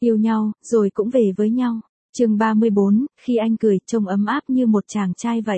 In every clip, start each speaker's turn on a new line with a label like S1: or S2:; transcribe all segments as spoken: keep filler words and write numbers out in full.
S1: Yêu nhau, rồi cũng về với nhau. Chương ba mươi bốn, khi anh cười, trông ấm áp như một chàng trai vậy.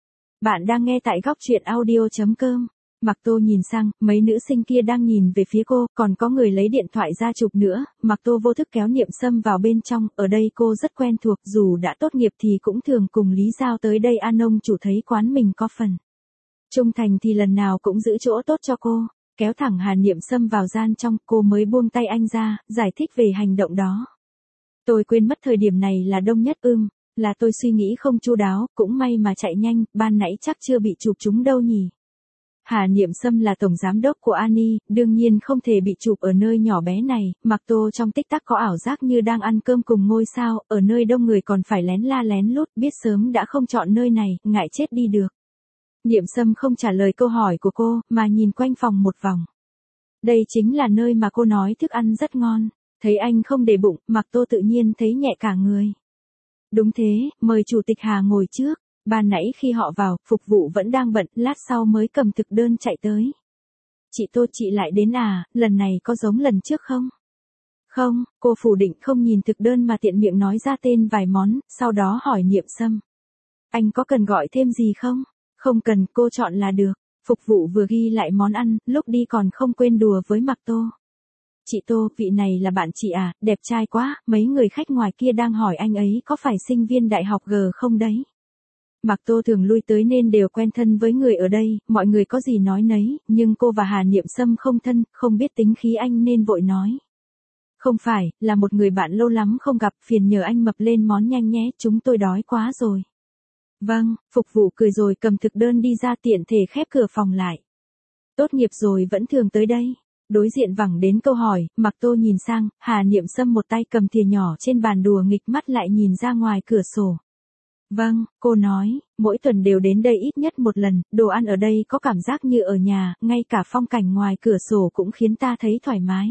S1: Bạn đang nghe tại góc truyện audio chấm com. Mạc Tô nhìn sang, mấy nữ sinh kia đang nhìn về phía cô, còn có người lấy điện thoại ra chụp nữa. Mạc Tô vô thức kéo Niệm Sâm vào bên trong, ở đây cô rất quen thuộc, dù đã tốt nghiệp thì cũng thường cùng Lý Giao tới đây ăn ông chủ thấy quán mình có phần trung thành thì lần nào cũng giữ chỗ tốt cho cô. Kéo thẳng Hà Niệm Sâm vào gian trong, cô mới buông tay anh ra, giải thích về hành động đó. Tôi quên mất thời điểm này là đông nhất ưm, là tôi suy nghĩ không chu đáo, cũng may mà chạy nhanh, ban nãy chắc chưa bị chụp chúng đâu nhỉ. Hà Niệm Sâm là tổng giám đốc của Ani, đương nhiên không thể bị chụp ở nơi nhỏ bé này. Mạc Tô trong tích tắc có ảo giác như đang ăn cơm cùng ngôi sao, ở nơi đông người còn phải lén la lén lút, biết sớm đã không chọn nơi này, ngại chết đi được. Niệm Sâm không trả lời câu hỏi của cô, mà nhìn quanh phòng một vòng. Đây chính là nơi mà cô nói thức ăn rất ngon. Thấy anh không để bụng, Mạc Tô tự nhiên thấy nhẹ cả người. Đúng thế, mời chủ tịch Hà ngồi trước. Ban nãy khi họ vào, phục vụ vẫn đang bận, lát sau mới cầm thực đơn chạy tới. Chị Tô, chị lại đến à, lần này có giống lần trước không? Không, cô phủ định không nhìn thực đơn mà tiện miệng nói ra tên vài món, sau đó hỏi Niệm Sâm. Anh có cần gọi thêm gì không? Không cần, cô chọn là được. Phục vụ vừa ghi lại món ăn, lúc đi còn không quên đùa với Mạc Tô. Chị Tô, vị này là bạn chị à, đẹp trai quá, mấy người khách ngoài kia đang hỏi anh ấy có phải sinh viên đại học G không đấy. Mạc Tô thường lui tới nên đều quen thân với người ở đây, mọi người có gì nói nấy, nhưng cô và Hà Niệm Sâm không thân, không biết tính khí anh nên vội nói. Không phải, là một người bạn lâu lắm không gặp, phiền nhờ anh mập lên món nhanh nhé, chúng tôi đói quá rồi. Vâng, phục vụ cười rồi cầm thực đơn đi ra tiện thể khép cửa phòng lại. Tốt nghiệp rồi vẫn thường tới đây. Đối diện vẳng đến câu hỏi, Mạc Tô nhìn sang, Hà Niệm Sâm một tay cầm thìa nhỏ trên bàn đùa nghịch mắt lại nhìn ra ngoài cửa sổ. Vâng, cô nói, mỗi tuần đều đến đây ít nhất một lần, đồ ăn ở đây có cảm giác như ở nhà, ngay cả phong cảnh ngoài cửa sổ cũng khiến ta thấy thoải mái.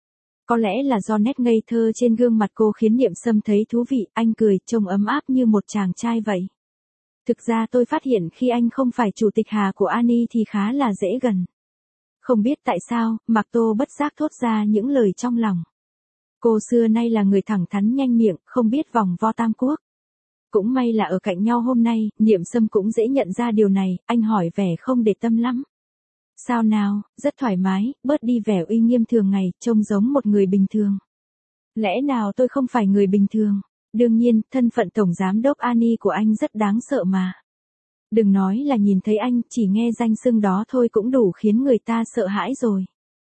S1: Có lẽ là do nét ngây thơ trên gương mặt cô khiến Niệm Sâm thấy thú vị, anh cười, trông ấm áp như một chàng trai vậy. Thực ra tôi phát hiện khi anh không phải chủ tịch Hà của Ani thì khá là dễ gần. Không biết tại sao, Mạc Tô bất giác thốt ra những lời trong lòng. Cô xưa nay là người thẳng thắn nhanh miệng, không biết vòng vo tam quốc. Cũng may là ở cạnh nhau hôm nay, Niệm Sâm cũng dễ nhận ra điều này, anh hỏi vẻ không để tâm lắm. Sao nào, rất thoải mái, bớt đi vẻ uy nghiêm thường ngày, trông giống một người bình thường. Lẽ nào tôi không phải người bình thường? Đương nhiên, thân phận tổng giám đốc Ani của anh rất đáng sợ mà. Đừng nói là nhìn thấy anh, chỉ nghe danh xưng đó thôi cũng đủ khiến người ta sợ hãi rồi.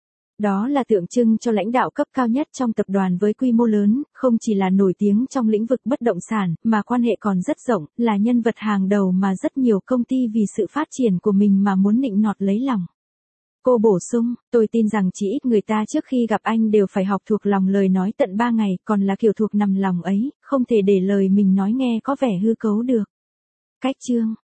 S1: Đó là tượng trưng cho lãnh đạo cấp cao nhất trong tập đoàn với quy mô lớn, không chỉ là nổi tiếng trong lĩnh vực bất động sản, mà quan hệ còn rất rộng, là nhân vật hàng đầu mà rất nhiều công ty vì sự phát triển của mình mà muốn nịnh nọt lấy lòng. Cô bổ sung, tôi tin rằng chỉ ít người ta trước khi gặp anh đều phải học thuộc lòng lời nói tận ba ngày, còn là kiểu thuộc nằm lòng ấy, không thể để lời mình nói nghe có vẻ hư cấu được. Cách chương,